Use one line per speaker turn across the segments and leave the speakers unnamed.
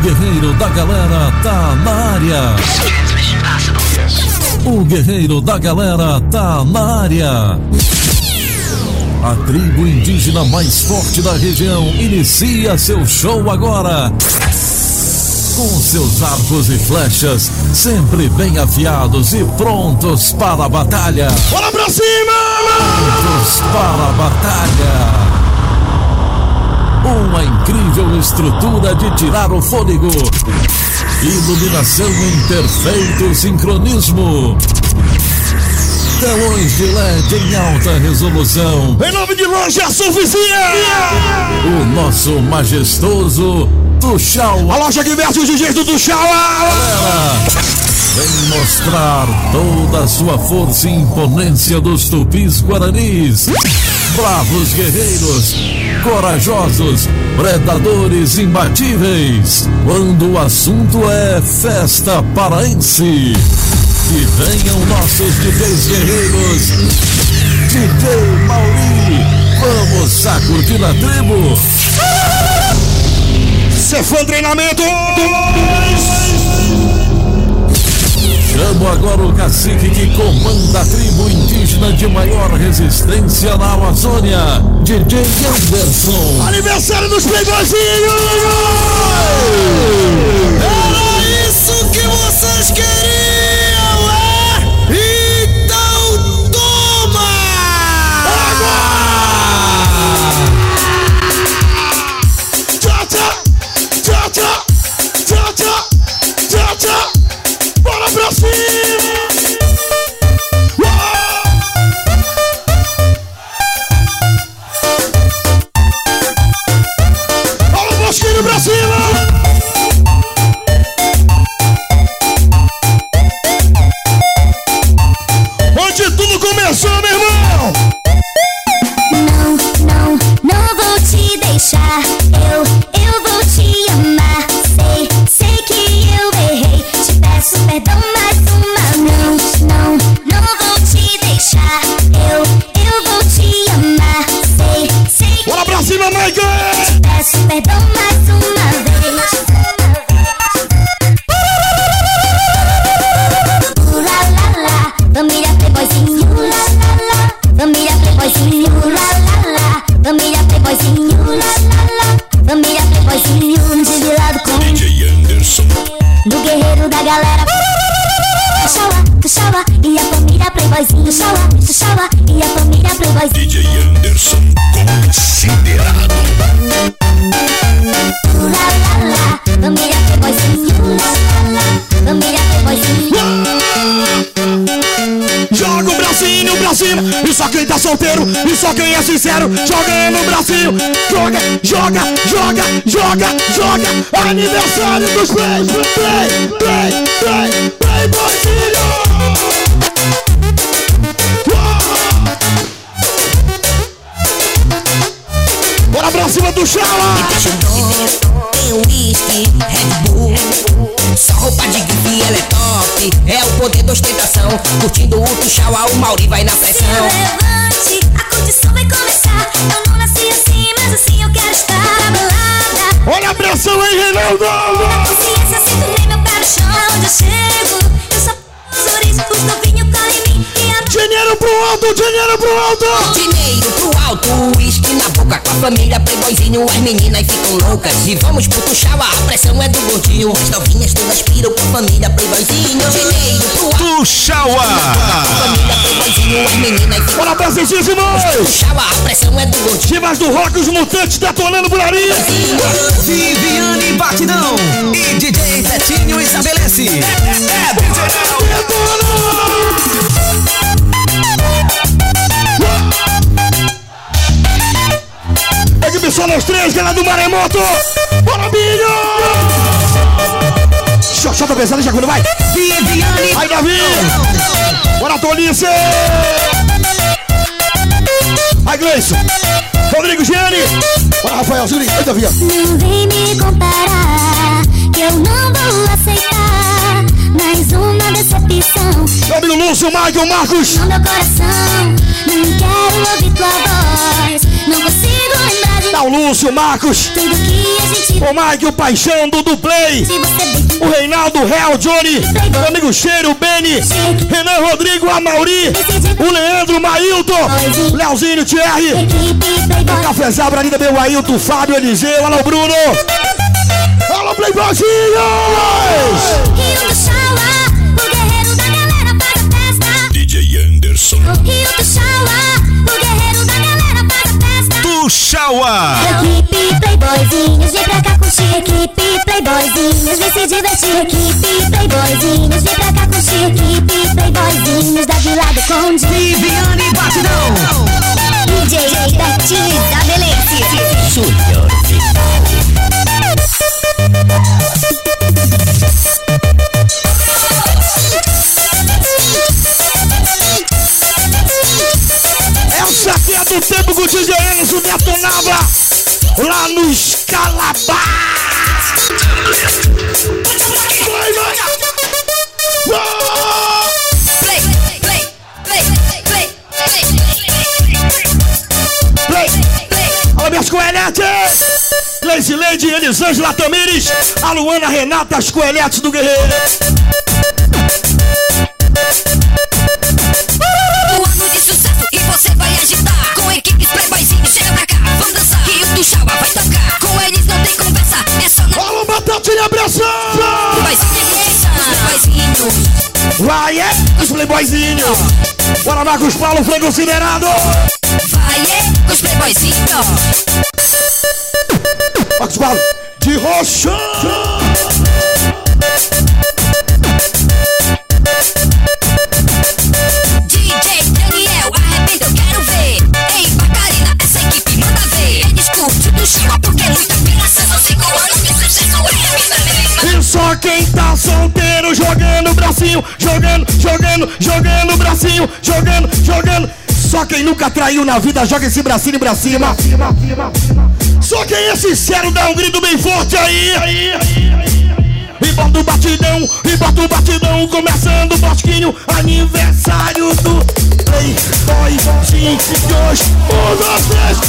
guerreiro da galera tá na área. O guerreiro da galera tá na área. A tribo indígena mais forte da região inicia seu show agora. Com seus arcos e flechas sempre bem afiados e prontos para a batalha.
Bora pra cima!
Prontos para a batalha. Uma incrível estrutura de tirar o fôlego. Iluminação em perfeito sincronismo. Telões de LED em alta resolução.
Em nome de Loja Surfisia!
O nosso majestoso Tuxaua.
A loja que veste o jiu-jitsu do Tuxaua!
Galera, vem mostrar toda a sua força e imponência dos tupis guaranis. Bravos guerreiros, corajosos, predadores imbatíveis. Quando o assunto é festa paraense. Que venham nossos DJs guerreiros. DJ Mauri, vamos sacudir a tribo.
Cefã Treinamento.
Chamo agora o cacique que comanda a tribo indígena de maior resistência na Amazônia, DJ Anderson.
Aniversário dos Playboyzinhos! Era isso que vocês queriam, é? Então toma! Agora! Tchau, tchau! Tchau, tchau! Tchau, tchau! Tchau, tchau! Bora pra cima! Olha o Bosquinho pra cima! Onde tudo começou, meu irmão!
Não vou te deixar. Eu vou te amar. Sei que eu errei. Te peço perdão mais uma. Não vou te deixar. Eu vou te amar. Sei que
Bora pra cima, Michael!
te peço perdão mais uma vez. La la la, família Playboyzinho. La la la, família Playboyzinho. La la la, família Playboyzinho. La la la, família Playboyzinho. De lado com
DJ Anderson.
do guerreiro da galera. Tuxaua e a família Playboyzinho. Tuxaua e a família Playboyzinho.
DJ Anderson considerado.
La la la, família Playboyzinho. La la la, família Playboyzinho.
Joga o bracinho pra cima, e só quem tá solteiro, e só quem é sincero, joga no bracinho, joga, aniversário dos Playboyzinho. Bora pra cima do Chala!
Tem uísque, Red Bull. Só roupa de grife, ela é top. É o poder da ostentação. Curtindo o Tuxaua, o Mauri vai na pressão.
Levante, a curtição vai começar. Eu não nasci assim, mas assim eu quero estar na balada.
Olha a pressão aí, Reinaldo!
Na consciência segurei meu pé no chão. Onde eu chego, eu só os ouriços, os novinhos correm em mim. E a
Dinheiro pro alto, dinheiro pro alto!
Dinheiro pro alto, uísque na boca. Com a família Playboyzinho, as meninas ficam loucas. E vamos pro Tuxaua, a pressão é do gordinho. As novinhas todas piram com a família Playboyzinho. Dinheiro pro alto,
Tuxaua.
com a família Playboyzinho, as meninas ficam
Bora pra assistir, irmãos!
Tuxaua, a pressão é do gordinho.
Divas do rock, os mutantes detonando por ali!
Viviane Batidão e DJ Zetinho estabelece.
Exibição nos três, galera do Maremoto! Bora, Binho! Xoxota pesada, já quando vai!
Viviane
Vai, Davi! Bora, Tolice! Vai, Gleison! Rodrigo Gianni! Bora, Rafael, Júlio! Vai, Davi!
não vem me comparar, que eu não vou aceitar. Na mais uma decepção.
Meu amigo Lúcio, Michael, Marcos.
No meu coração, não quero ouvir tua voz. Não consigo lembrar de
Tá o Lúcio, Marcos.
tudo que a gente
O Michael, Paixão, Dudu Play.
se você bem.
O Reinaldo, Real, Johnny. Meu amigo Cheiro, Beni. Renan, Rodrigo, Amauri. O Leandro, Mailton. Leozinho, Thierry.
Equipe Playboy.
Cafezal, Branida, meu Ailton, Fábio, Eliseu. Alô, Bruno. Alô, Playboyzinhos.
Rio do Xauá, o guerreiro da galera faz a festa.
DJ Anderson.
Rio do Xauá, o guerreiro da galera faz a festa.
Tuxaua.
Equipe Playboyzinhos, vem pra cá curtir. Equipe Playboyzinhos, vem se divertir. Equipe Playboyzinhos, vem pra cá curtir. Equipe Playboyzinhos da Vila do Conde.
Viviane Batidão.
DJ Betinho estabelece.
Júnior
Essa aqui é do tempo que o DJ Enzo detonava lá no Escalabá. Vai, vai.
Play, play, play, play,
Play. Alô, minhas coelhetes. Lazy Lady, Elisângela Tamires. A Luana, Renata, as coelhetes do Guerreiro.
O ano de sucesso e você vai agitar. Com equipes Playboyzinhos, chega pra cá, vamos dançar. Rio do Xauá vai tocar. Com eles não tem conversa, é só na
Alô, Batatinha, abração.
Playboyzinhos.
Vai, é, os Playboyzinhos. Bora, Marcos Paulo, frango incinerado.
Vai, com os Playboyzinhos.
Marcos Paulo, de roxo.
DJ Daniel, arrebenta, eu quero ver. Ei, Bacarina, essa equipe manda ver. Eles curtem do Xauá porque é muita piração. São 5 anos de sucesso,
E só quem tá solteiro jogando o bracinho, jogando o bracinho, jogando. Só quem nunca traiu na vida joga esse bracinho pra cima. Só quem é sincero dá um grito bem forte aí. E bota o batidão, começando o bosquinho, aniversário do Playboyzinho de hoje. 1, 2,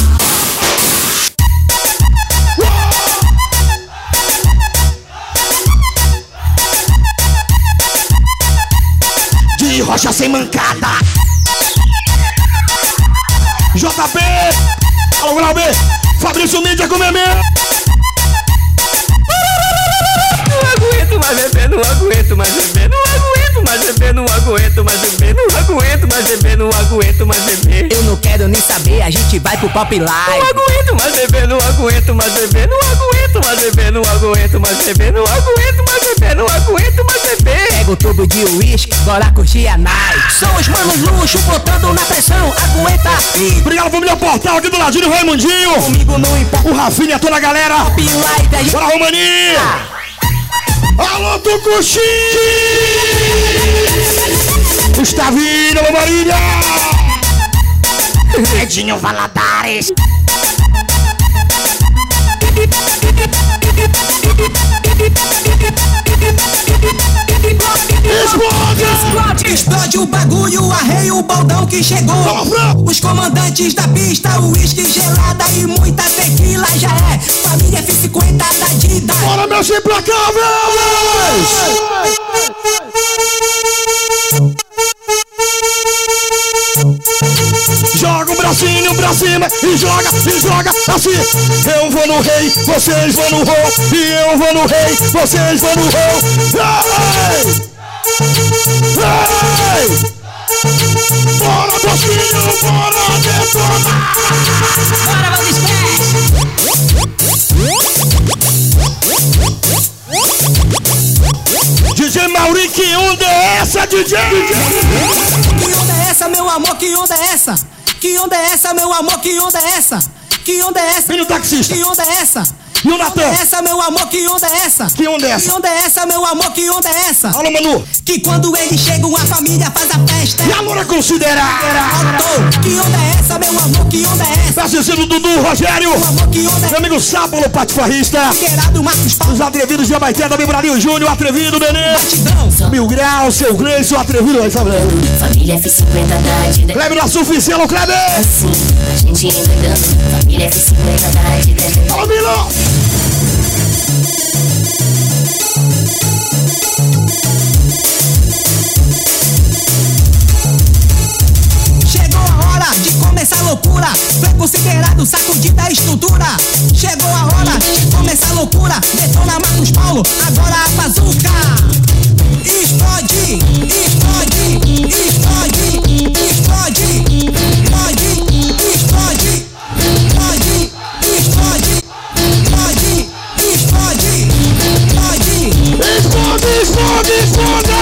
3. De rocha sem mancada. JP, alô, Grau B, Fabrício Mídia com Memê.
Não aguento mais beber, não aguento mais beber, não aguento mais beber, não aguento mais beber, não aguento mais beber, não aguento mais beber.
Eu não quero nem saber, a gente vai pro Pop
Não
Live.
aguento mais beber, não aguento mais beber, não aguento mais beber, não aguento mais beber, não aguento mais beber, não aguento mais beber.
Pega o tubo de uísque, bora curtir a night.
São os manos luxo botando na pressão. Aguenta aí.
Obrigado, família Portal, aqui do ladinho, Raimundinho.
Comigo não importa.
O Rafinha, toda a galera.
Pop Live, a gente
Bora, Romani. Alô, Tucuxi. Gustavinho, alô, Marília. Edinho Valadares.
explode o bagulho, arreia o baldão que chegou. Os comandantes da pista, uísque gelada e muita tequila já é. Família F50 da Dida.
Bora, meus implacáveis. Joga o bracinho pra cima e joga assim. Eu vou no rei, vocês vão no roll. E eu vou no rei, vocês vão no roll. Ei! Bora, bracinho, bora detonar.
Bora, vamos
DJ Mauri, que onda é essa, DJ?
Que onda é essa, meu amor? Que onda é essa? Que onda é essa, meu amor? Que onda é essa? Que onda é essa?
Filho taxista.
Que onda é essa?
E o Natan?
Essa, meu amor, que onda é essa?
Que onda é essa?
Que onda é essa, meu amor, que onda é essa?
Alô, Manu.
Que quando eles chegam, a família faz a festa.
E a Loura considerar.
Que onda é essa, meu amor, que onda é essa?
Assistindo Dudu, Rogério.
Meu amor, que onda é
Meu amigo Sábolo, patifarrista.
Queirado, Marcos Paulo.
Os atrevidos de Abaité, também Brasil Júnior, atrevido, Nenê.
Batidão.
Mil Graus, seu Gleison, atrevido. Aí, sabe?
Família F50 da Dida.
Kleber da Suficiência, alô, Kleber.
Assim, a gente endoidando. Família F50 da Dida.
Alô, Milo.
Chegou a hora de começar a loucura. Foi considerado sacudida a estrutura. Chegou a hora de começar a loucura. Detona Marcos Paulo, agora a bazuca. Explode, explode, explode, explode, explode, explode, explode, explode, explode, explode, explode, explode, explode.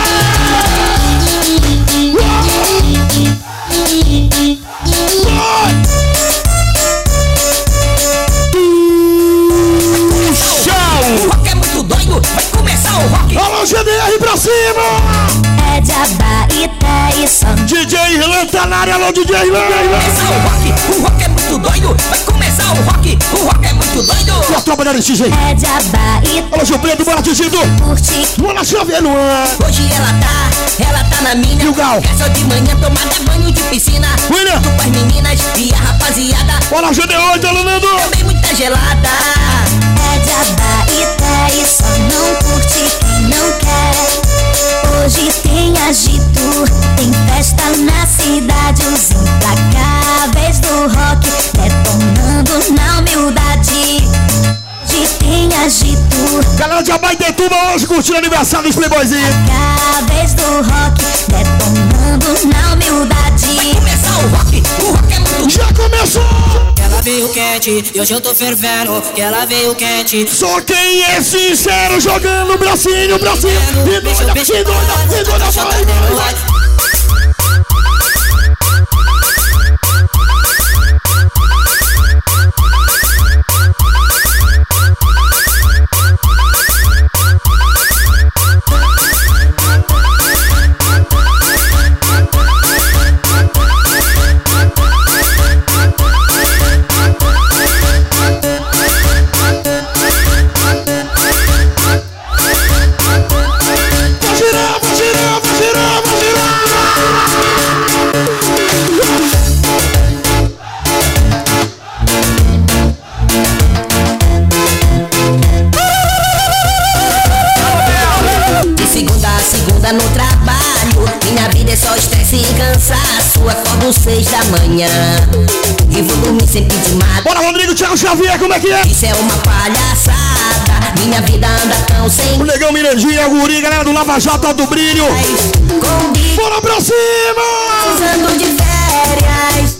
O rock é muito doido, vai começar o rock.
Alô, GDR pra cima.
É de Abaité e só.
DJ Irlan tá na área, alô, DJ Irlan.
Começar o rock é muito doido, vai começar o rock é muito doido.
E a tropa da RXG.
É de Abaité.
Alô, Gil Preto, bora atingindo.
Curte.
Luana Xavier, Luan.
Hoje ela tá na mina.
E o Gal?
É só de manhã tomada banho de piscina.
William.
Junto com as meninas e a rapaziada.
Bora, GD8, alô, Nando.
Também muita gelada.
É de Abaité e só não curte quem não quer. Hoje tem agito, tem festa na cidade. Os implacáveis do rock detonando na humildade. Hoje tem agito,
Galera de Abaitetuba hoje curtindo aniversário dos Playboyzinhos.
implacáveis do rock detonando na humildade.
Começar o rock é muito
Já começou.
Ela veio quente e hoje eu tô fervendo. Que ela veio quente.
Só quem é sincero jogando o bracinho pra cima. E doida, vai. Vai girar.
De segunda a segunda no trabalho. Minha vida é só estresse e cansaço. Acordo 6 da manhã e vou dormir sempre de madrugada.
Bora, Rodrigo, Thiago Xavier, como é que é?
Isso é uma palhaçada. Minha vida anda tão sem
O Negão Mirandinha, o Guri, galera do Lava Jato, Alto Brilho.
com bico,
Bora pra cima!
precisando de férias.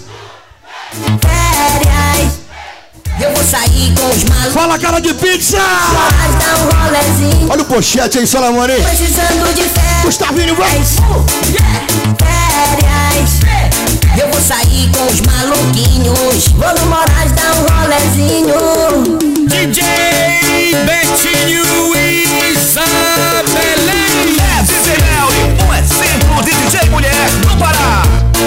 Eu vou sair com os malucos,
Fala, cara de pizza!
mas dar um rolezinho.
Olha o pochete aí, Solamone.
Precisando de férias.
Gustavinho, vai!
Férias. Eu vou sair com os maluquinhos. Vou no Moraes dar um rolezinho.
DJ Betinho e Isabelém. É DJ Melly, um exemplo de DJ mulher no Pará.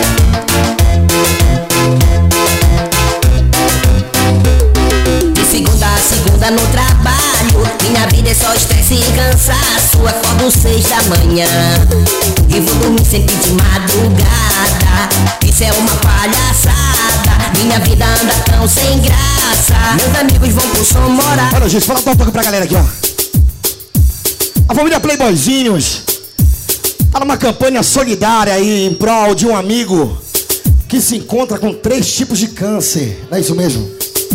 De segunda a segunda no trabalho. Minha vida é só estresse e cansaço. Acordo 6 da manhã e vou dormir sempre de madrugada. Isso é uma palhaçada. Minha vida anda tão sem graça. Meus amigos vão pro som morar.
Olha, gente, fala um pouco pra galera aqui, ó. A família Playboyzinhos tá numa campanha solidária aí em prol de um amigo que se encontra com 3 tipos de câncer. Não é isso mesmo?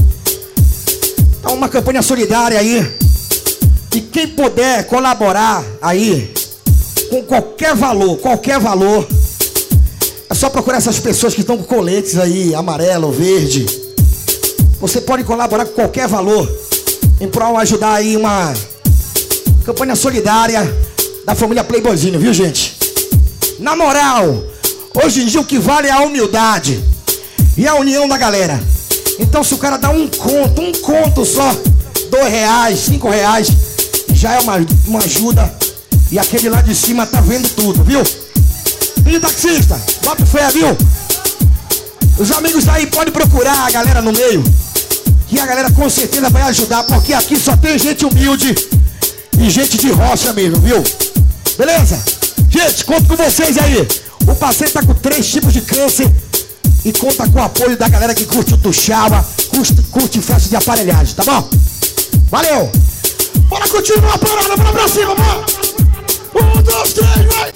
Tá uma campanha solidária aí. E quem puder colaborar aí com qualquer valor, é só procurar essas pessoas que estão com coletes aí, amarelo, verde. Você pode colaborar com qualquer valor em prol de ajudar aí uma campanha solidária da família Playboyzinho, viu, gente? Na moral, hoje em dia o que vale é a humildade e a união da galera. Então se o cara dá um conto só, R$2, R$5, já é uma ajuda. E aquele lá de cima tá vendo tudo, viu? E taxista, bota fé, viu? Os amigos aí podem procurar a galera no meio, que a galera com certeza vai ajudar, porque aqui só tem gente humilde e gente de rocha mesmo, viu? Beleza? Gente, conto com vocês aí. O parceiro tá com 3 tipos de câncer e conta com o apoio da galera que curte o Tuxaua, curte festa de aparelhagem, tá bom? Valeu! Bora continuar a parada, bora pra cima, bora! 1, 2, 3, vai!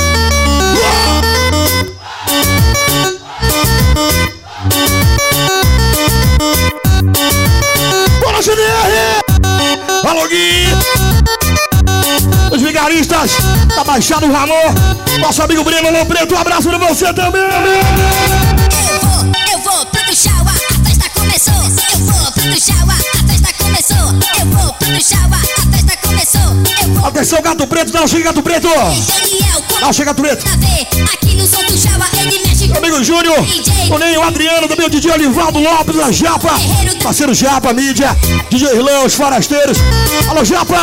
Bora, GDR! Alô, Gui! Os vigaristas da Baixada do Ramon, nosso amigo Breno Lô Preto, um abraço pra você também!
Eu vou pro Tuxaua, a festa começou. Eu vou pro Tuxaua, a festa começou. Eu vou pro Tuxaua, a festa começou. Eu vou.
Atenção, Gato Preto, não chega Gato Preto! Não chega Gato Preto!
Aqui no som Tuxaua, ele mexe
Meu amigo Júnior, o Ney, o Adriano, também o DJ Olivaldo Lopes, da Japa, parceiro Japa, mídia, DJ Irlão, os forasteiros. Alô, Japa!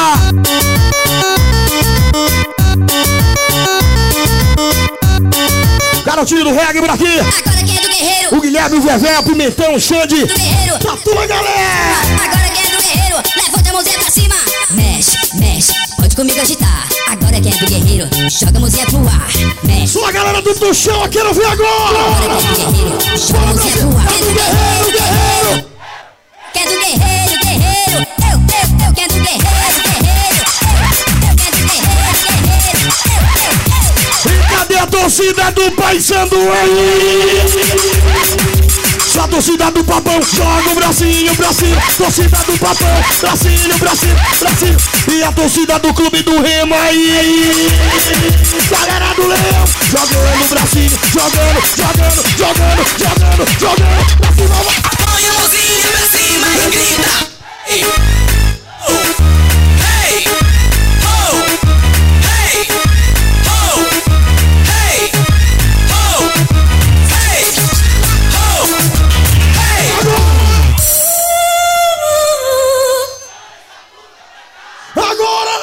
Garotinho do reggae por aqui.
Agora quem é do guerreiro?
O Guilherme, o Vevé, o Pimentão, o Xande.
Do guerreiro.
Pra tua galera!
Agora quem é do guerreiro? Levanta a mãozinha pra cima. Mexe, mexe, pode comigo agitar. Agora quem é do guerreiro? Joga a mãozinha pro ar. Mexe.
Sua galera do Tuxão, eu quero ver agora!
Agora quem é do guerreiro? Joga a mãozinha pro ar. Quem é do guerreiro? Guerreiro. Quem é do guerreiro? Guerreiro. Eu quero do guerreiro? Guerreiro. Eu quero do guerreiro? Guerreiro.
E cadê a torcida do Paysandu aí? Só a torcida do Papão, joga o bracinho pra cima. Torcida do Papão, bracinho pra cima, pra cima. E a torcida do Clube do Remo aí. Galera do Leão, jogando o bracinho, jogando pra cima.
Põe a mãozinha pra cima e grita. Hey, oh, hey, oh, hey, oh, hey, oh, hey, oh, hey.
Agora!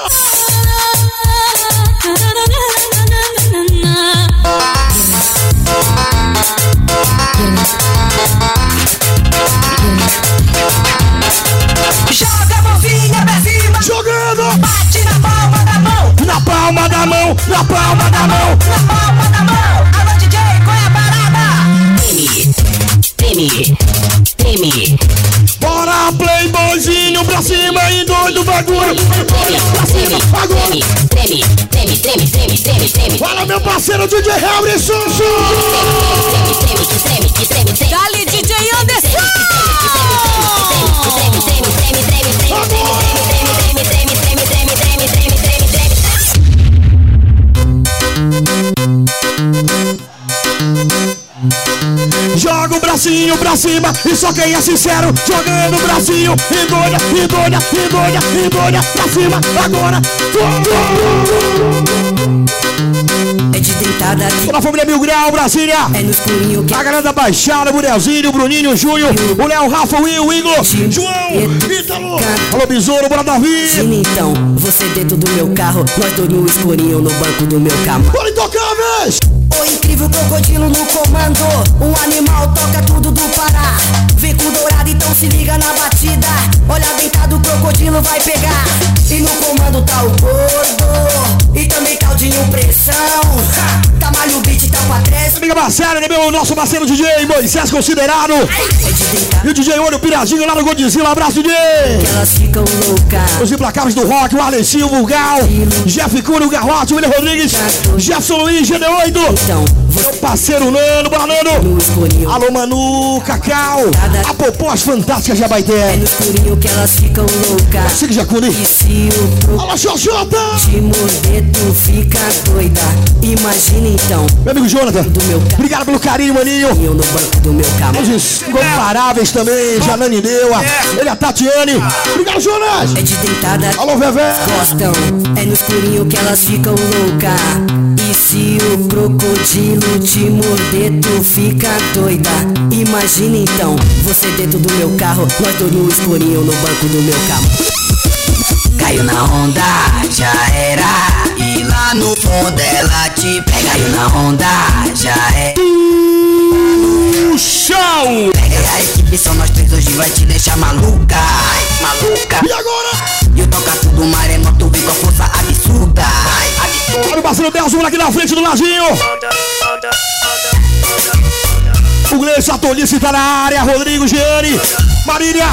Joga a mãozinha pra cima.
Jogando!
Bate na palma da mão.
Na palma da mão, na palma da mão.
Na palma da mão. Alô, DJ, qual é a parada?
Treme.
Bora, playboyzinho pra cima e doido bagulho. Agora!
Treme.
Fala, meu parceiro DJ Harry Sussu!
Dali, DJ Anderson.
Joga o bracinho pra cima e só quem é sincero, jogando o bracinho e doida pra cima agora.
É de deitada aqui.
Toda a família Mil Grau, Brasília.
É no escurinho que
A galera da Baixada, o Burelzinho, o Bruninho, o Júnior, o Léo, o Rafa, o Will, o Igor, João, Ítalo. Alô, Besouro, bora Davi.
então, você dentro do meu carro, nós dois no escurinho no banco do meu cama.
Bora intocáveis.
O incrível crocodilo no comando, um animal toca tudo do Pará. Vem com dourado, então se liga na batida. Olha deitado, o crocodilo vai pegar. E no comando tá o gordo, e também tá o Dinho Pressão. Tá malho o beat, tá o Patrese.
Amiga Marcela, meu nosso parceiro DJ Moisés Considerado. E o DJ Olho Piradinho lá no Godzilla, abraço DJ.
Elas ficam loucas.
Os implacáveis do rock, o Arlen Silva, o Gal, Jeff Cunha, o Garrote, o William Rodrigues, Jefferson Luiz, GD8.
Então,
Meu parceiro Nano, bora Nano.
no escurinho.
Alô Manu, Cacau, a Popós Fantásticas de
É
Abaité.
no escurinho que elas ficam loucas.
Siga Jacuni.
E se o
Alô Xoxota.
te morder, tu fica doida. Imagina então,
Meu amigo Jonathan,
do meu carro.
obrigado pelo carinho, maninho.
Eu no banco do meu carro.
Os incomparáveis também, Janane Neua, ele a Tatiane. Obrigado, Jonas.
É de deitada,
Alô, Vevé.
gostam. É no escurinho que elas ficam loucas. E se o crocodilo te morder, tu fica doida. Imagina então, você dentro do meu carro, nós dois no escurinho no banco do meu carro. Caiu na onda, já era. E lá no fundo ela te pega. Caiu na onda, já é.
Show!
Pega a equipe, são nós três, hoje vai te deixar maluca. Maluca.
E agora?
E o toca tudo, maremoto, vem com a força absurda.
Olha o parceiro Belzo aqui na frente do ladinho. O Gleison, a Tolice tá na área. Rodrigo, Giane, Marília.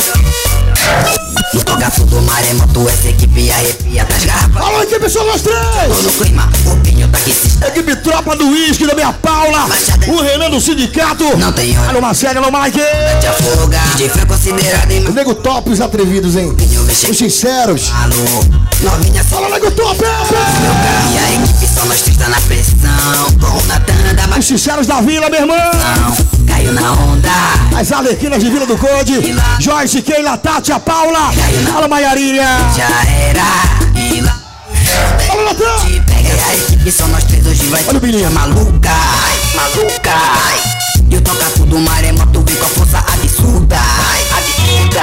E toca tudo, maremoto, essa equipe arrepia das garrafas.
Alô, equipe, são nós três.
Tô no clima, o pinho tá aquecista.
Equipe Tropa do Whisky da minha Paula. O Renan do Sindicato.
Não tem hora.
Alô, Marcelo, alô, Mike.
Te afoga. DJ foi considerado em
Nego top, os atrevidos, hein? Os sinceros.
alô. Novinha só.
Fala, Nego top.
E a equipe só nós três tá na pressão. Com o Natan da
Os sinceros da vila, meu irmão.
maçã. Caiu na onda.
As Arlequinas de Vila do Conde. Joyce, Keila, Tati, a Paula. Alô, Maiarinha.
Já era. E lá.
Alô, Natan.
Te pega e a equipe só nós três, hoje vai
Olha o
te
menino.
deixar maluca. Maluca. E o toca tudo, maremoto, vem com a força absurda. Absurda.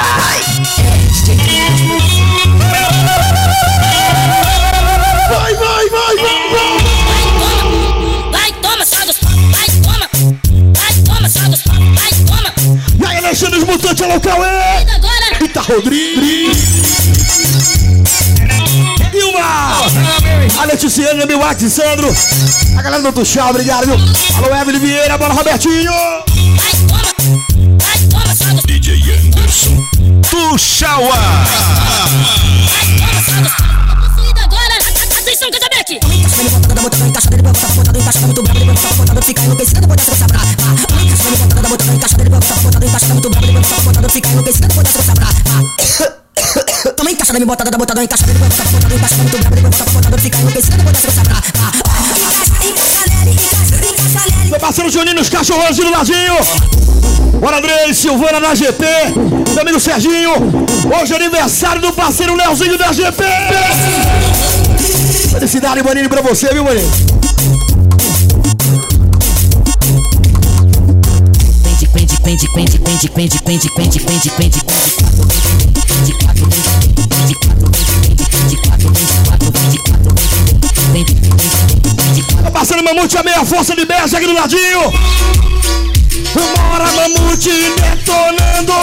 Vai, vai, vai, vai, vai.
Vai, toma, sai dos papos, vai, toma. Vai, toma, sai dos papos, vai, toma.
E aí, Alexandre, os mutantes, alô, Cauê.
Agora,
Rita Rodrigues. Ilma. A Leticiane, meu Max, Sandro. A galera do Tuxá, obrigado, viu? Alô, Evelyn Vieira, bora, Robertinho.
vai, toma, sai dos
DJ Anderson.
Tuxaua.
vai, toma, sai dos papos. Tô possuída agora, atenção, Casabeck.
Toma encaixada, me botada da botada, encaixada, me botada encaixada, muito brabo, depois tá botando, fica enlouquecida, depois dessa você pra.
Meu parceiro Juninho, os cachorros do ladinho. Bora, Andrei, Silvana da GP. Meu amigo Serginho. Hoje é aniversário do parceiro Leozinho da GP. Felicidade, Maninho, pra você, viu, Maninho? Meu parceiro Mamute, a meia força de Beja aqui do ladinho. Bora, Mamute, detonando.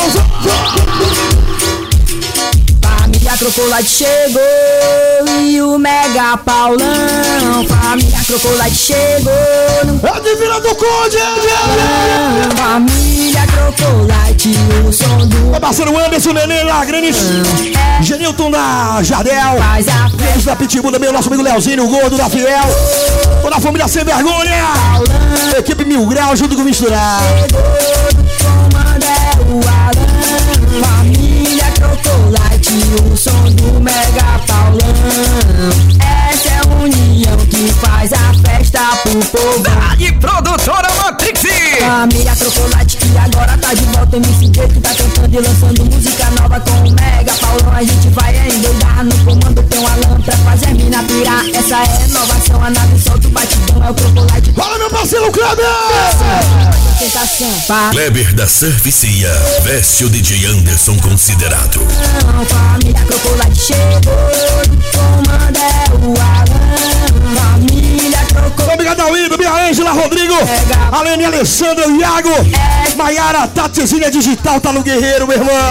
Família Crocolite chegou e o Mega Paulão. Família Crocolite chegou.
É de Vila do Conde.
Família Crocolite, o som do
Meu parceiro Anderson, Nenê, Lagrenes. Genilton da Jardel.
faz a
Beijo da Pitbull também, o nosso amigo Leozinho, o gordo da Fiel. Toda a família sem vergonha. Equipe Mil Grau junto com o Misturar.
comando é o Alan. Família Crocolite, o som do Mega Paulão. Essa é a união que faz a festa pro povo.
E produtora Matrix.
Família Crocolite que agora tá de volta. MC que tá cantando e lançando música nova com o Mega Paulão. A gente vai endoidar no comando, tem um Alan pra fazer mina pirar. Essa é a inovação, a nave solta o batidão, é o Crocolite.
Fala, meu parceiro Kleber.
Tentação,
Kleber da Servicia. Veste o DJ Anderson considerado.
família Crocolite chegou. Comando é o Alan. Família Crocolite.
Obrigado ao Ido, minha Ângela, Rodrigo, Alene, Alessandro, Iago, Maiara, Tatizinha Digital, tá no Guerreiro, meu irmão.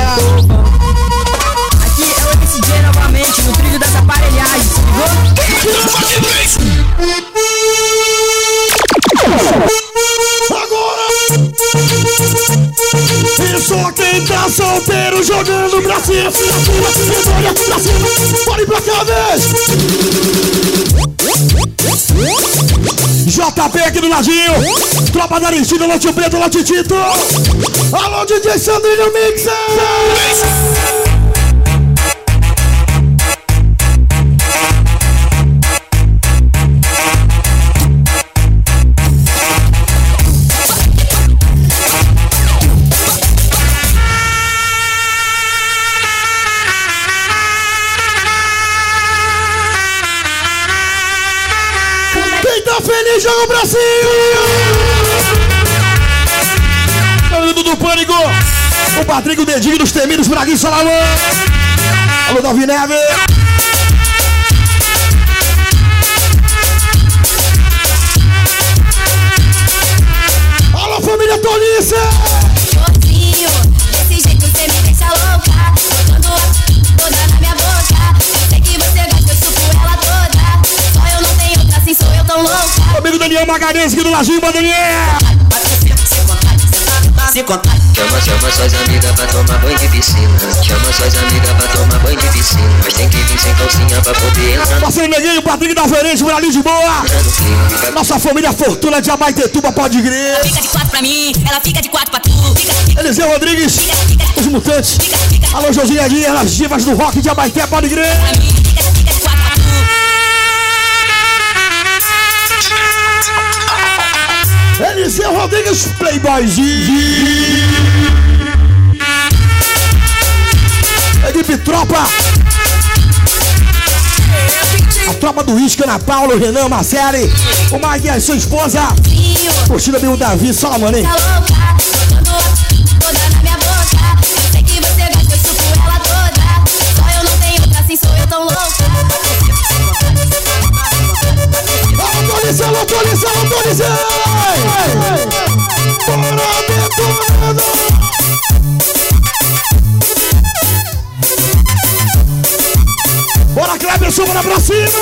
Aqui é o MCJ novamente no trilho dessa aparelhagem, se ligou?
Agora! E só quem tá solteiro jogando pra cima, olha pra cima, pode ir pra cá, vez! JP aqui do ladinho, tropa da Aristina, Lote Preto, Lote Tito. Alô, DJ Sandrinho Mixer! tá feliz, joga o bracinho. Galera do Pânico, o Patrick, o Dedinho dos Temidos, Braguinho Salamão. Alô, Davi Neve. Alô, família Tolice.
Gordinho, desse jeito você me deixa louca. Botando a toda na minha boca. Eu sei que você gosta, eu chupo ela toda. Só eu não tenho outra, assim sou eu tão louca.
Amigo Daniel Magalhães aqui do Lajinho, Daniel.
Se contar. Chama suas amigas pra tomar banho de piscina. Chama suas amigas pra tomar banho de piscina. Mas tem que vir sem calcinha pra poder entrar.
Parceiro Neguinho, Patrick da Verente, Bralinho de Boa. Nossa família Fortuna de Abaetetuba, pode crer.
Ela fica de 4 pra mim, ela fica de 4 pra tu.
Eliseu Rodrigues, os Mutantes. Alô, Josinha Dias, as divas do rock de Abaeté, pode crer.
Pra mim, fica de 4 pra tu.
Eliseu Rodrigues, Playboyzinho. Equipe Tropa. A tropa do Isca, Ana Paula, o Renan, Marcele, o Mike e a sua esposa. Curtida bem o Davi, só mano, hein?
Tá louca, botando toda na minha boca. Eu sei que você gosta, eu chupo ela toda. Só eu não tenho outra, assim sou eu tão louca.
Alô, Tolice, alô, Tolice! Bora, detonando! Bora, Kleber, bora pra cima!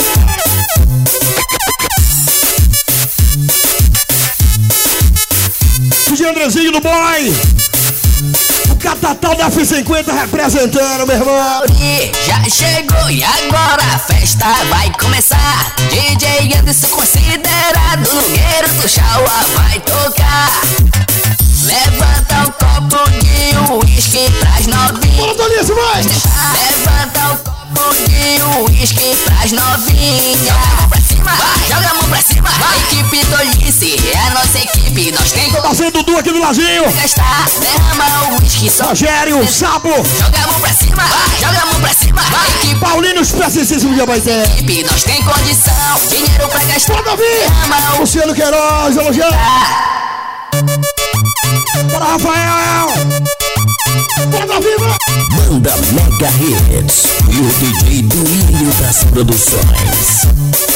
DJ Andrezinho do Boy! O Catatal da F50 representando, meu irmão!
Já chegou e agora a festa vai começar. DJ Anderson considerado Nogueiro do Chauá vai tocar. Levanta o copo de uísque pras novinhas.
Bora, Tolice, vai!
Levanta o copo de uísque pras novinhas. Joga a mão pra cima, vai. Joga a mão pra cima, vai. Equipe Tolice é a nossa equipe. Nós tem
Tô passando Dudu aqui do Lajinho.
gastar. Derrama o uísque só.
Rogério, Sapo,
Joga a mão pra cima, vai. Joga a mão pra cima, vai. Equipe
Paulinho, os precisíssimos de Abaeté.
nós tem condição, dinheiro pra gastar.
Bora, Davi!
Derrama o
Luciano Queiroz, alô, Jean. Bora, Rafael! Bora, Davi, vai!
Manda Mega Hits e o DJ do Ilho das Produções.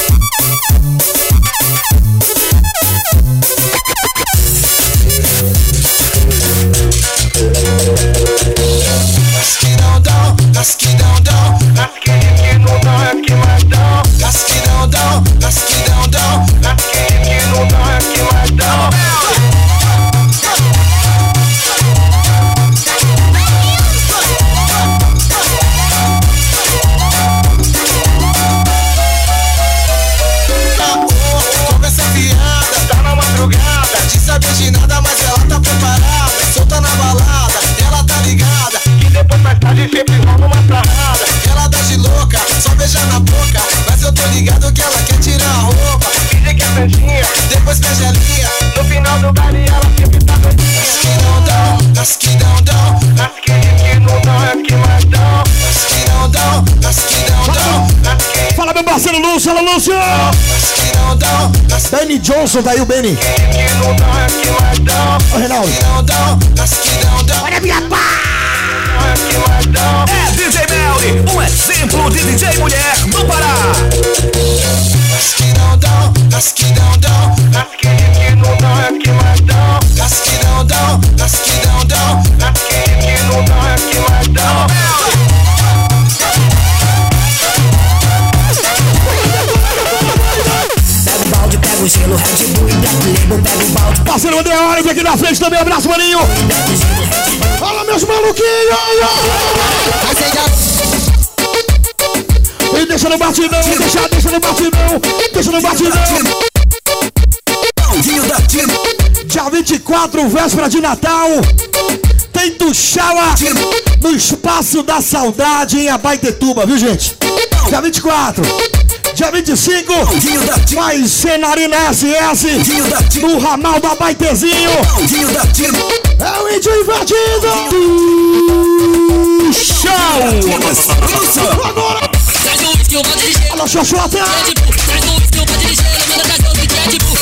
Conversa fiada, tá na madrugada. De saber de nada, mas ela tá preparada. Solta na balada, ela tá ligada. Que depois mais tarde sempre rola uma sarrada. Ela dá de louca, só beija na boca. Mas eu tô ligado que ela quer tirar a roupa. Finge que é santinha, depois pede a linha. No final do baile ela sempre tá doidinha. As que não dão, as que não dão. As que não dão, é que mais dão. As que não dão, as que não dão. As que
Fala, meu parceiro Lúcio, alô, Lúcio!
não dão, as
Benny Johnson, tá aí o Benny.
que não dão, é que mais dão.
Ô, Reinaldo.
Que não dão, as que não dão.
Olha, minha pá!
É que mais dão.
É DJ Melly, um exemplo de DJ mulher no Pará.
As que não dão, as que não dão. As que não dão, é que mais dão. As que não dão, as que não dão. As que não dão, é que mais dão.
Pega o balde, pega o gelo, Red Bull e Black Label. Pega o balde,
Parceiro André Olive aqui na frente também, abraço, maninho! Fala, meus maluquinhos! E deixa no batidão, deixa no batidão, deixa no batidão! Dia 24, véspera de Natal, tem Tuxaua no Espaço da Saudade em Abaetetuba, viu, gente? Dia 24. Dia 25, vai ser Narina SS no ramal do Abaetezinho. É o índio invadido. Show! Agora! Alô, Xoxota!
Red Bull.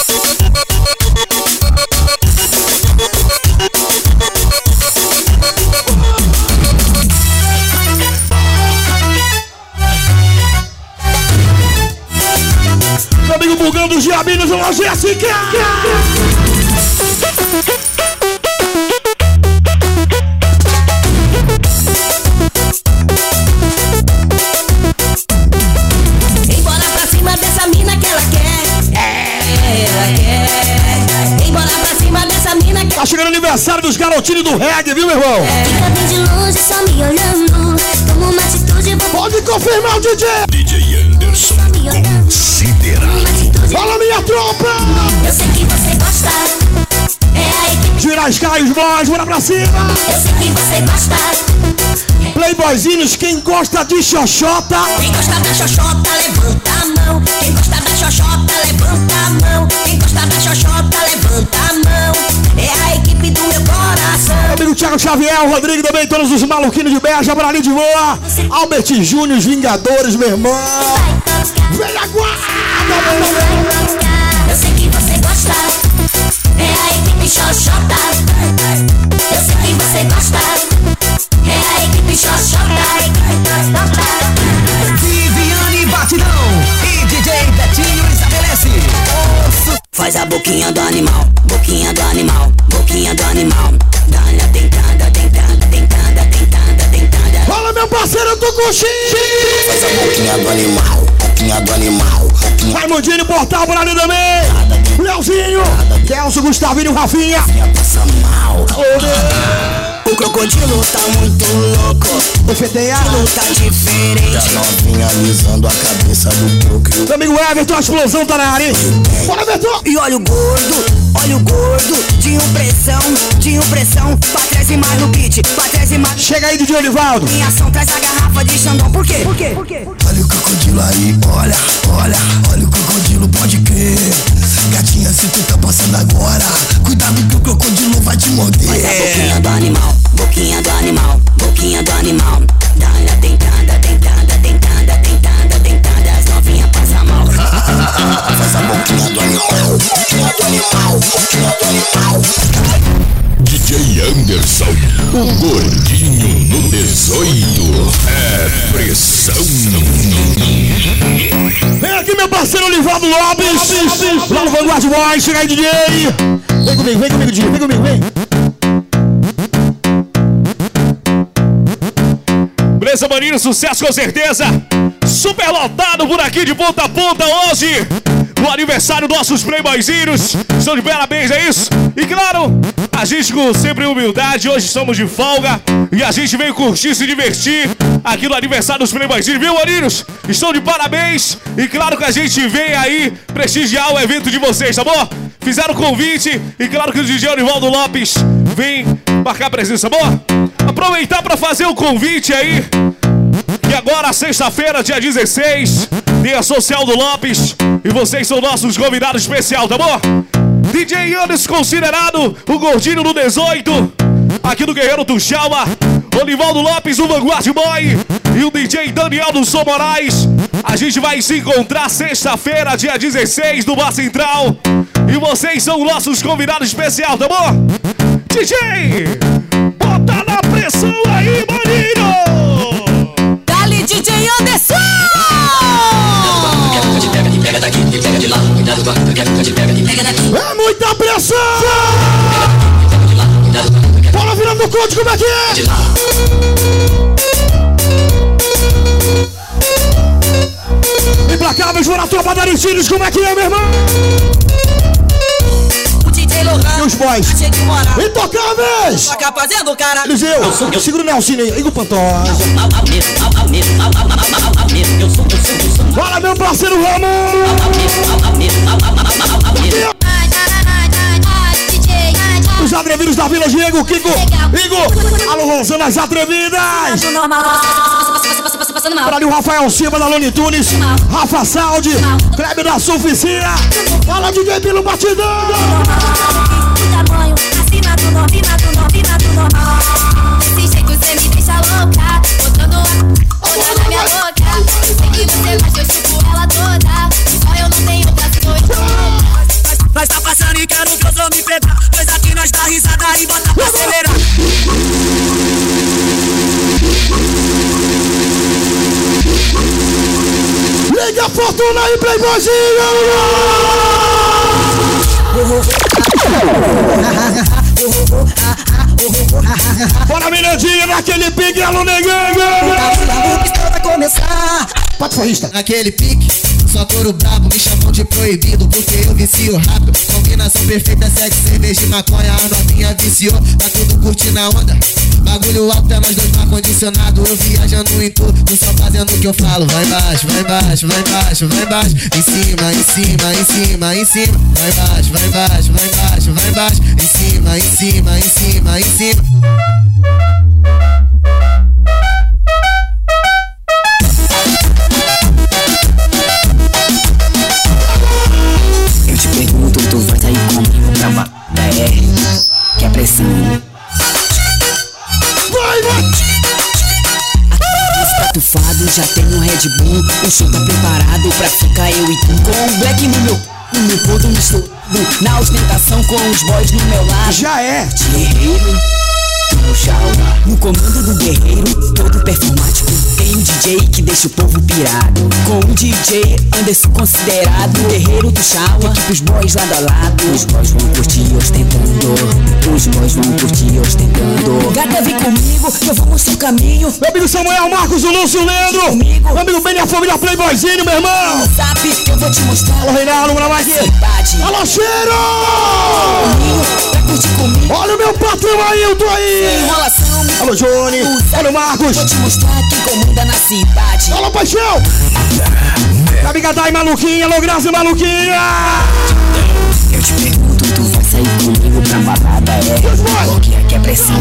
Meu amigo Bugão dos Diabinos, alô Jéssica!
Embora pra cima dessa mina que ela quer. Ela quer. Embora pra cima dessa mina que
Tá chegando o aniversário dos garotinhos do reggae, viu, meu irmão?
Fica bem de longe, só me olhando. Toma uma atitude, vou
Pode confirmar o DJ!
DJ Anderson, considerado.
Fala, minha tropa!
Eu sei que você gosta. É a equipe.
Girar as caias, boys, bora pra cima!
Eu sei que você gosta.
Playboyzinhos, quem gosta de xoxota?
Quem gosta da xoxota, levanta a mão. Quem gosta da xoxota, levanta a mão. Quem gosta da xoxota, levanta a mão. É a equipe do meu coração.
Meu amigo Thiago Xavier, o Rodrigo também, todos os maluquinhos de Beja, por ali de boa. Albert Júnior, os Vingadores, meu irmão. Velha guarda, meu irmão.
Eu sei que você gosta. É a equipe xoxota. Eu sei que você gosta. É a equipe xoxota.
Viviane Batidão e DJ Betinho estabelece.
Faz a boquinha do animal, boquinha do animal, boquinha do animal. Dá-lhe a dentada, dentada, dentada, dentada, dentada.
Fala, meu parceiro, Tucuxi.
Faz a boquinha do animal, boquinha do animal.
Raimundinho, Portal, por ali também. Leozinho, Kelso, Gustavinho, Rafinha.
Passa mal.
O crocodilo tá muito louco.
O FTA.
Tá diferente.
A novinha alisando a cabeça do coco.
Meu amigo Everton, a explosão tá na área, hein? Bora, Everton.
E olha o gordo de impressão. Pra trás e mais no beat, pra trás e mais.
Chega aí, DJ Olivaldo.
Em ação, traz a garrafa de Xandão. Por quê?
Olha o crocodilo aí, olha o crocodilo, pode crer. Gatinha, se tu tá passando agora, cuidado que o crocodilo vai te morder.
Faz a boquinha do animal, boquinha do animal, boquinha do animal. Dá-lhe a dentada, dentada, dentada, dentada, dentada. As novinhas passam mal.
Faz a boquinha do animal, boquinha do animal, boquinha do animal.
DJ Anderson, o gordinho no 18. É pressão.
Vem aqui, meu parceiro Olivaldo Lopes. Lá no Vanguard Boy, chega aí, DJ. Vem comigo, DJ, vem comigo, vem.
Beleza, maninho, sucesso com certeza. Super lotado por aqui de ponta a ponta hoje. No aniversário dos nossos playboyzinhos. Estão de parabéns, é isso? E claro, a gente com sempre humildade. Hoje estamos de folga e a gente veio curtir, se divertir aqui no aniversário dos playboyzinhos, viu, maninhos? Estão de parabéns. E claro que a gente vem aí prestigiar o evento de vocês, tá bom? Fizeram o convite e claro que o DJ Olivaldo Lopes vem marcar presença, tá bom? Aproveitar para fazer o convite aí. E agora, sexta-feira, dia 16, dia social do Lopes. E vocês são nossos convidados especial, tá bom? DJ Anderson considerado o gordinho do 18. Aqui do Guerreiro Tuxalma. Olivaldo Lopes, o Vanguard Boy. E o DJ Daniel do Som Moraes. A gente vai se encontrar sexta-feira, dia 16, no Bar Central. E vocês são nossos convidados especial, tá bom? DJ, bota na pressão aí, maninho!
Dali, DJ Anderson!
É muita pressão! Bora virando o código, como é que é? Implacáveis, bora a tropa da Aritinos, como é que é, meu irmão?
O DJ Lohan
E os boys? Intocáveis!
Toca fazendo cara.
Eliseu, segura o Nelsinho aí, Igor Pantoja. Bora, meu parceiro Ramon! Os atrevidos da Vila Diego, Kiko, Igor, alô Rosana, as atrevidas! Para ali o Rafael Silva da Lone Tunes, Rafa Saldi, Kleber da Suficia, fala DJ pelo batidão!
Tamanho, acima do normal. Desse jeito cê me deixa louca, botando a na minha boca. Sei que você gosta, eu chupo ela toda. Só eu não tenho pra se dois.
Pega a fortuna aí, playboyzinho! Bora, Mirandinha, naquele pique, alô, negão!
Vai começar.
Pode forrista.
Naquele pique, só couro brabo, me chamam de proibido, porque eu vicio rápido. Combinação perfeita, sexo, cerveja e maconha, a novinha viciou, tá tudo curtindo a onda. Bagulho alto, é nós dois no ar-condicionado, eu viajando em tudo, só fazendo o que eu falo. Vai embaixo, vai embaixo, vai embaixo, vai embaixo, em cima, em cima, em cima, em cima. Vai embaixo, vai embaixo, vai embaixo, vai embaixo, em cima, em cima, em cima, em cima.
Eu te pergunto, tu vai sair comigo pra bater? Que a pressão. Estufado, já tenho Red Bull. O show tá preparado pra ficar eu e tu. Com o black no meu corpo misturado, na ostentação com os boys no meu lado.
Já é
guerreiro, no comando do guerreiro, todo performático. Tem um DJ que deixa o povo pirado. Com o DJ Anderson considerado guerreiro do Shawa. Equipe os boys lado a lado. Os boys vão curtir ostentando. Os boys vão curtir ostentando. Gata, vem comigo, que eu vou mostrar o caminho.
Meu amigo Samuel, Marcos, o Lúcio, o Leandro. Meu amigo Bem e a família Playboyzinho, meu irmão.
Zap, eu vou te mostrar.
Alô, Reinaldo, bora mais aqui. Alô, cheiro! Olha o meu patrão aí, eu tô aí.
Enrolação.
Alô, Johnny. Olha o Marcos.
Vou te mostrar quem comanda na cidade.
Alô, Paixão. Amiga Dai, maluquinha. Alô, Grazi, maluquinha.
Eu te pergunto, tu vai sair comigo pra balada? Qual que é que é pressão?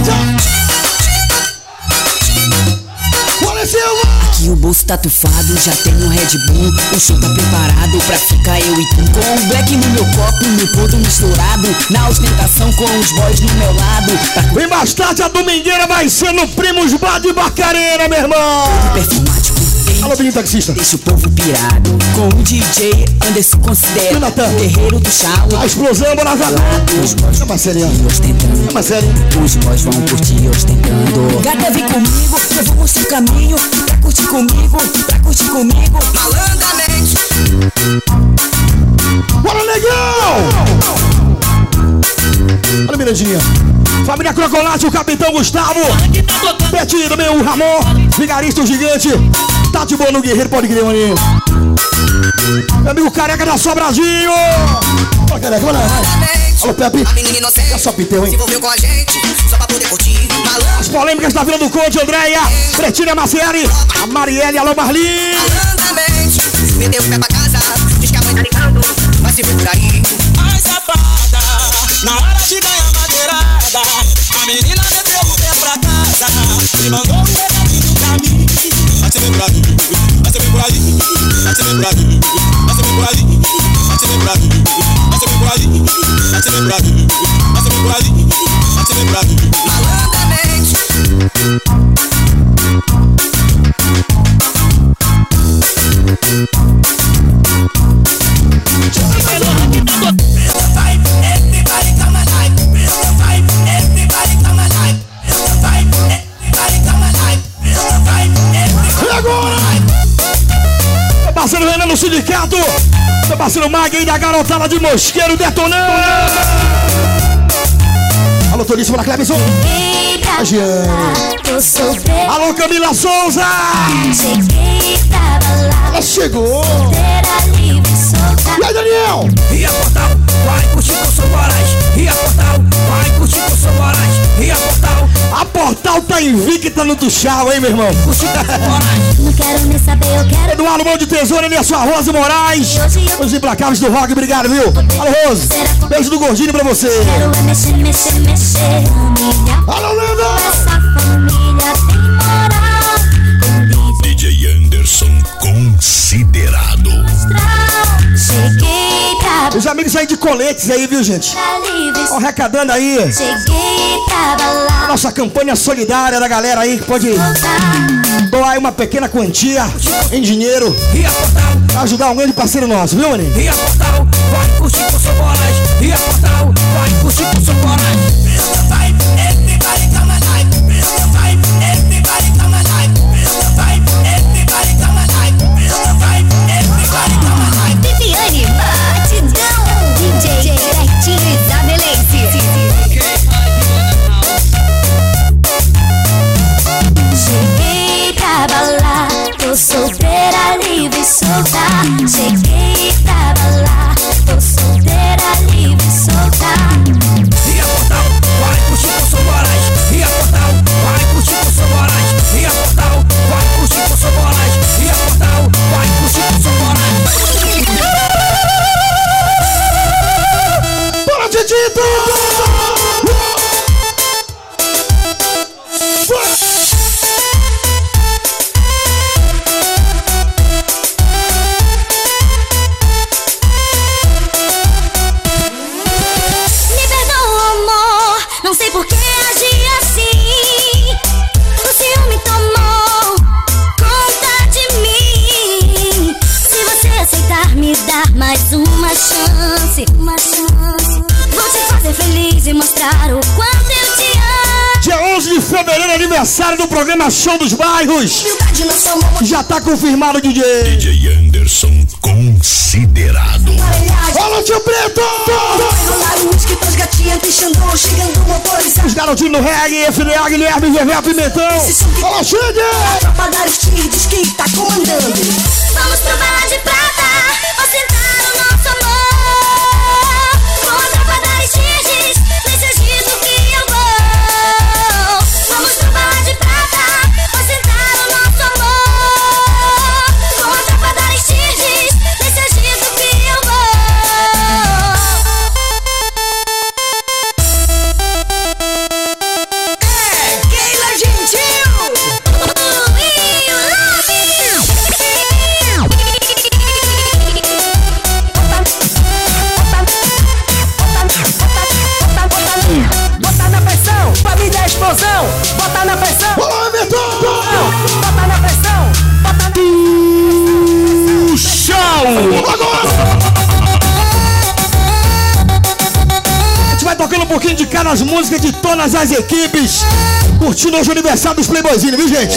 Aqui o bolso tá tufado, já tenho Red Bull. O show tá preparado pra ficar eu e tu. Com o black no meu copo, no todo misturado, na ostentação com os boys no meu lado.
Vem mais tarde, a domingueira vai ser no Primos Bar de Bacareira, meu irmão.
Performático.
Alô, menino taxista.
Deixa o povo pirado. Com o DJ Anderson considera guerreiro do Shawa.
A explosão, bora lá.
Os boys
vão curtir
ostentando.
É uma série.
Os boys vão curtir ostentando. Gata, vem comigo, eu vou mostrar o caminho. Pra curtir comigo, pra curtir comigo. Malandamente.
Bora, negão! Olha, Mirandinha. Família Crocolate, o Capitão Gustavo. Betinho, meu Ramon. Vigarista, o Gigante. Tá de boa no Guerreiro, pode crer, maninho. Meu amigo Careca da Sobradinho. Olha, Careca, olha. Alô, Pepe. É só piteu, hein?
Se envolveu com a gente, só pra poder curtir.
As polêmicas da Vila do Conde, Andréia. Pretinha Macieri. A Marielle, alô, Marli.
Malandamente, meteu o pé pra casa. Diz que a mãe tá ligando, vai se ver por aí.
Ai, safada, na hora de ganhar madeirada, a menina meteu o pé pra casa e mandou um recadinho pra mim. Vai se ver por aí, vai se ver por aí, vai se ver por aí, vai se ver por aí, vai se ver por aí, vai se ver por aí, vai se ver por aí, vai se ver por aí, vai se ver por aí.
Malandamente.
Parceiro Renan no sindicato. Meu parceiro Mag aí da garotada de Mosqueiro detonando. Alô, Toníssimo da Clebson. Alô, Camila Souza. Ela chegou. E aí, Daniel?
E a Portal, vai curtir com São Moraes. E a Portal, vai curtir com São Moraes. E a Portal.
A Portal tá invicta no Tuchal, hein, meu irmão?
Não quero nem saber, eu quero.
Eduardo Mão de Tesoura, ele é sua Rose Moraes. Os implacáveis do rock, obrigado, viu? Alô, Rose. Beijo do gordinho pra você.
Quero mexer, mexer, mexer. Família.
Alô, Leandro.
Essa família tem moral.
DJ Anderson considerado.
Cheguei pra.
Os amigos aí de coletes aí, viu, gente? Ó, arrecadando aí.
Cheguei pra balada.
A nossa campanha solidária da galera aí que pode doar aí uma pequena quantia em dinheiro pra ajudar um grande parceiro nosso, viu, maninho?
E a Portal, vai curtir com São Moraes. E a Portal, vai curtir com São Moraes. Everybody come alive. Everybody come alive. Everybody come alive.
solteira, livre e solta. Cheguei e tava lá. Tô solteira, livre e solta.
Ria Portal, vai curtir com seu Moraes. Ria Portal, vai curtir com seu Moraes. Ria Portal, vai curtir com seu Moraes. Ria Portal, vai curtir com seu Moraes.
Bora, Didito!
Não sei por que agi assim. O ciúme tomou conta de mim. Se você aceitar me dar mais uma chance, vou te fazer feliz e mostrar o quanto eu te amo.
Dia 11 de fevereiro, aniversário do programa Show dos Bairros. Já tá confirmado o DJ.
DJ Anderson considerado.
Fala, tio Preto! Os garotinhos do reggae, FDA, Guilherme, Vevé, Pimentão. Fala, chega!
Tropa da Aristides que tá comandando.
Vamos pro Bala de Prata, ostentar o nosso amor. Com a tropa da Aristides, nesse agito que eu vou. Vamos pro Bala de Prata, ostentar o nosso amor. Com a tropa da Aristides, nesse agito que eu vou.
Keila Gentil!
Bota na pressão, família explosão. Bota na pressão.
Olá, Everton!
Bota na pressão. Bota na
Show! Agora! A gente vai tocando um pouquinho de cara as músicas de todas as equipes. Curtindo hoje o aniversário dos Playboyzinhos, viu, gente?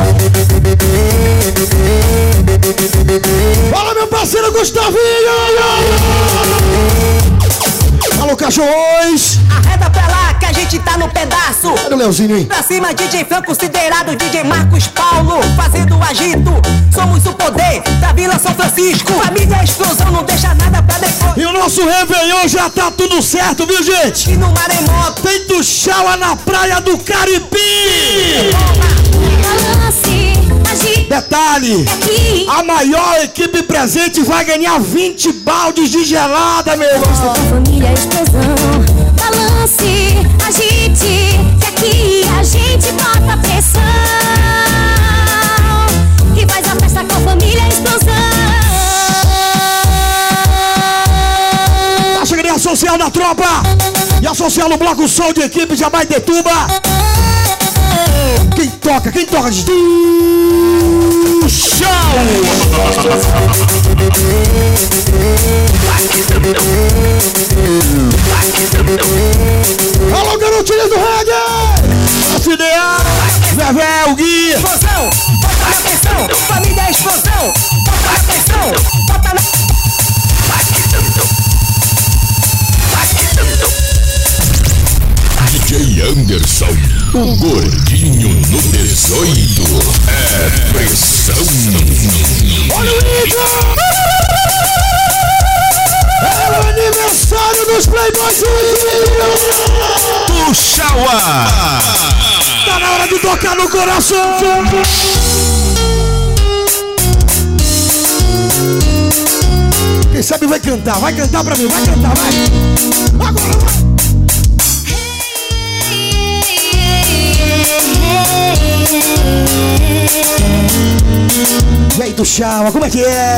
Fala, meu parceiro Gustavinho! Alô, cachorros!
Arreda pra lá que a gente tá no pedaço.
Olha o Leozinho, hein?
Pra cima, DJ Fran considerado, DJ Marcos Paulo, fazendo o agito. Somos o poder da Vila São Francisco. Família explosão, não deixa nada pra depois.
E o nosso Réveillon já tá tudo certo, viu, gente?
E no maremoto
tem do Chaua na praia do Caribe. Detalhe, a maior equipe presente vai ganhar 20 baldes de gelada, meu irmão.
Família explosão, balance, agite, que aqui a gente bota pressão e faz a festa com a família explosão.
Tá chegando a social da tropa e a social no bloco Sol de equipe de Abaetetuba. Quem toca? Show! Alô, garotinhas do reggae! FDA, Vevé, o Gui.
Explosão, bota na pressão. Família explosão, bota na pressão. Bota na...
DJ Anderson, o gordinho no 18. É pressão.
Olha o Igor! É o aniversário dos Playboys
do Chaua.
Tá na hora de tocar no coração. Quem sabe vai cantar pra mim, vai cantar, vai. Agora vai. E aí, do Chaua, como é que é?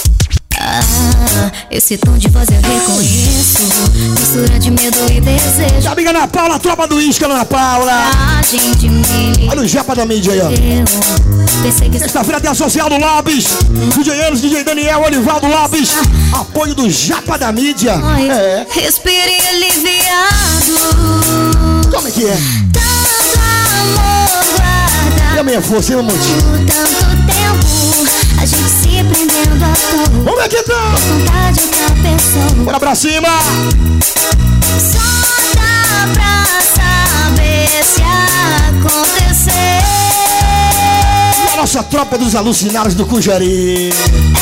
Esse tom de voz eu reconheço, mistura de medo e desejo.
Já amiga Ana Paula, tropa do Isca, Ana Paula. Olha o Japa da mídia aí, ó. Sexta-feira tem a social do Lopes, DJ Anos, DJ Daniel, Olivaldo Lopes. Apoio do Japa da mídia.
É. Respire aliviado.
Como é que é?
Tanto amor guardado.
E a minha força, hein, Mamonte?
Tanto tempo, a gente se prendendo à toa.
Como é que tá?
Por vontade de outra pessoa.
Bora pra cima.
Só dá pra saber se acontecer.
nossa tropa dos alucinados do Cujari.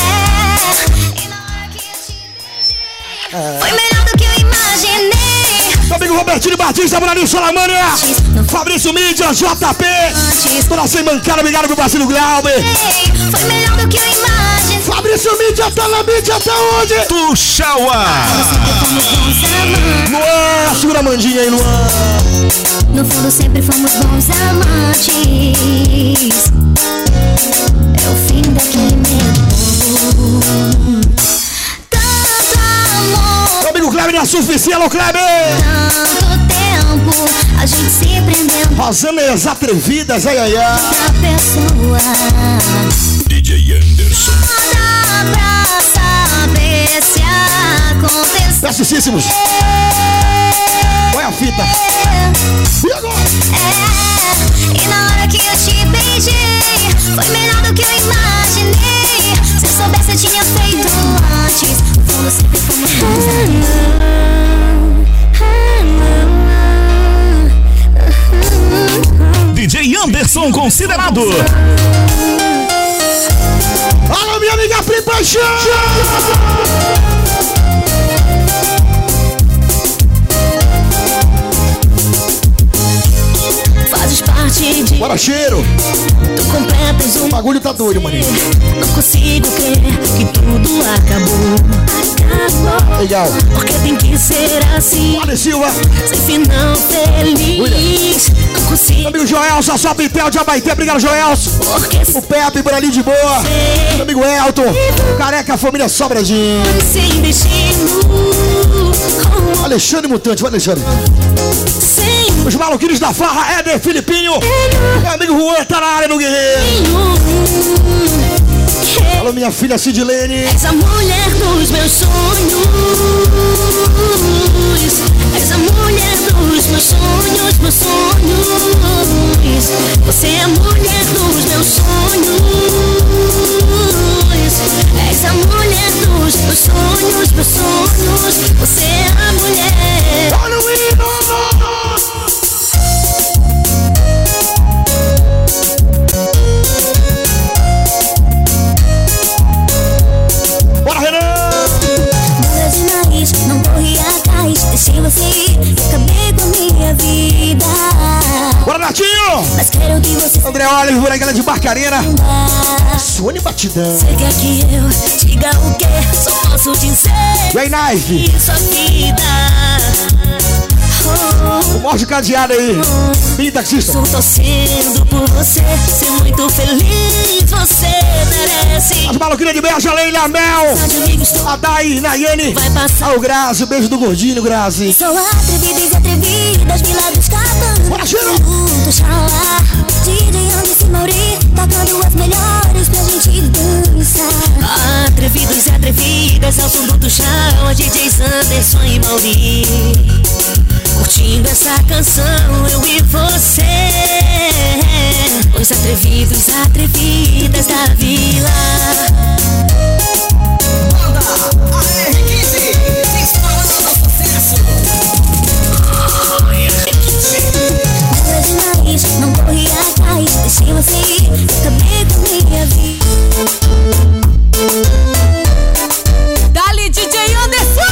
Foi melhor do que eu imaginei.
Meu amigo Robertinho Batista, Bonarinho Salamânia, Fabrício Mídia, JP, toda sem bancada, obrigado pro Marcelo Glauber.
Foi melhor do que eu imaginei.
Fabrício Mídia, tá na mídia até onde?
Tuxaua.
Luan, segura a mandinha aí, Luan.
No fundo sempre fomos bons amantes. É o fim daquele medo. Tanto amor.
Meu amigo Kleber da Suficiência, alô Kleber.
Tanto tempo a gente se prendendo.
Rosanas atrevidas, ai ai ai.
Da pessoa.
DJ Anderson.
Dá pra saber se aconteceu.
Preciosíssimos. Olha a fita. E agora?
E na hora que eu te beijei, foi melhor do que eu imaginei. Se eu soubesse eu tinha feito antes. No fundo sempre fomos
DJ Anderson considerado.
Alô, minha amiga Pri Paixão.
Fazes parte de...
Bora, cheiro.
Tu completas
O bagulho tá doido, maninho.
Não consigo crer que tudo acabou.
Legal.
Porque tem que ser assim.
Olha, Silva.
Sem final feliz. Não consigo.
Meu amigo Joelson, só Pitel de Abaité. Obrigado, Joelson. O Pepe por ali de boa. Meu amigo Elton. Careca, família Sobradinho.
Sem destino.
Alexandre Mutante, vai Alexandre. Os maluquinhos da farra, Éder, Filipinho. Meu amigo Juan tá na área no Guerreiro. Alô, minha filha Sidilene.
És a mulher dos meus sonhos. És a mulher dos meus sonhos, meus sonhos. Você é a mulher dos meus sonhos. És a mulher dos meus sonhos, meus sonhos. Você é a mulher.
Olha o hino! Bora, Renan!
Dura demais, não corri atrás. Deixei você ir, acabei com a minha vida.
Bora, Natinho!
Mas quero que você...
André Oliver, por aquela de Barcarena. Suane Batidão.
Você quer que eu diga o quê? Só posso dizer.
E aí, Knife?
Sua vida.
Morde o cadeado aí. Vem, taxista.
Estou torcendo por você, ser muito feliz. Você merece.
As maluquinhas de Beja, Leila, Mel. A Dai, Nayane. Ao Grazi, beijo do gordinho, Grazi.
Sou atrevidas e atrevidas, vi lá descatando.
Bora, cheiro.
Juntos, xalá. DJ Anderson e Mauri, tocando as melhores pra gente dançar. Atrevidos e atrevidas, ao som do Tuxão, a DJs Anderson e Mauri. Curtindo essa canção, eu e você. Os atrevidos, atrevidas da vila.
Banda AR15, disparando sucesso.
Dura demais, não corri atrás. Deixei você ir, acabei com minha vida. Dali, DJ Anderson!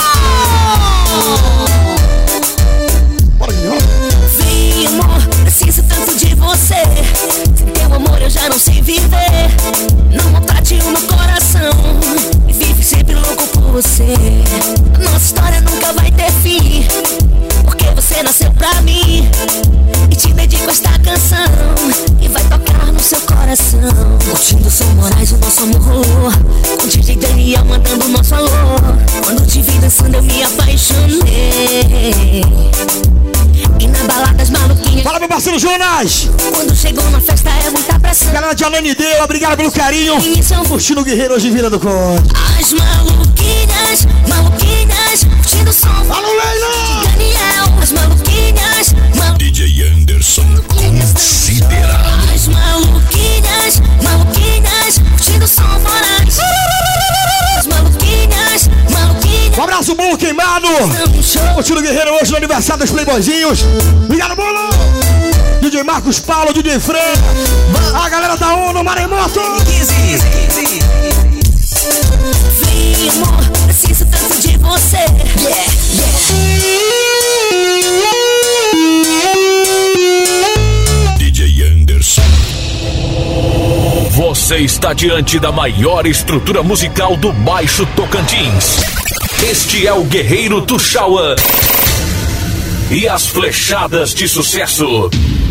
Vem, amor, preciso tanto de você. Sem teu amor eu já não sei viver. Não maltrate o meu coração. E vive sempre louco por você. Nossa história nunca vai ter fim. Porque você nasceu pra mim. E te dedico esta canção. E vai tocar no seu coração. Curtindo Som Moraes, o nosso amor. Com DJ Daniel mandando o nosso alô. Quando te vi dançando eu me apaixonei. E na balada as maluquinhas.
Fala, meu parceiro Jonas!
Quando chegou na festa é muita pressão.
Galera de Alane Deu, obrigado pelo carinho. Curtindo o Guerreiro hoje, Vila do Conde.
As maluquinhas, maluquinhas, curtindo o som.
Alô, Leila!
Daniel, as maluquinhas,
DJ Anderson considera.
as maluquinhas, maluquinhas, curtindo o som Moraes. As maluquinhas, maluquinhas.
Um abraço bom queimado. Curtindo o Guerreiro hoje no aniversário dos Playboyzinhos. Obrigado, bolo! DJ DJ Marcos Paulo, DJ Fran, a galera da ONU, Maremoto.
Vem, amor, preciso tanto de você.
DJ Anderson. Você está diante da maior estrutura musical do Baixo Tocantins. Este é o Guerreiro Tuxauã e as flechadas de sucesso.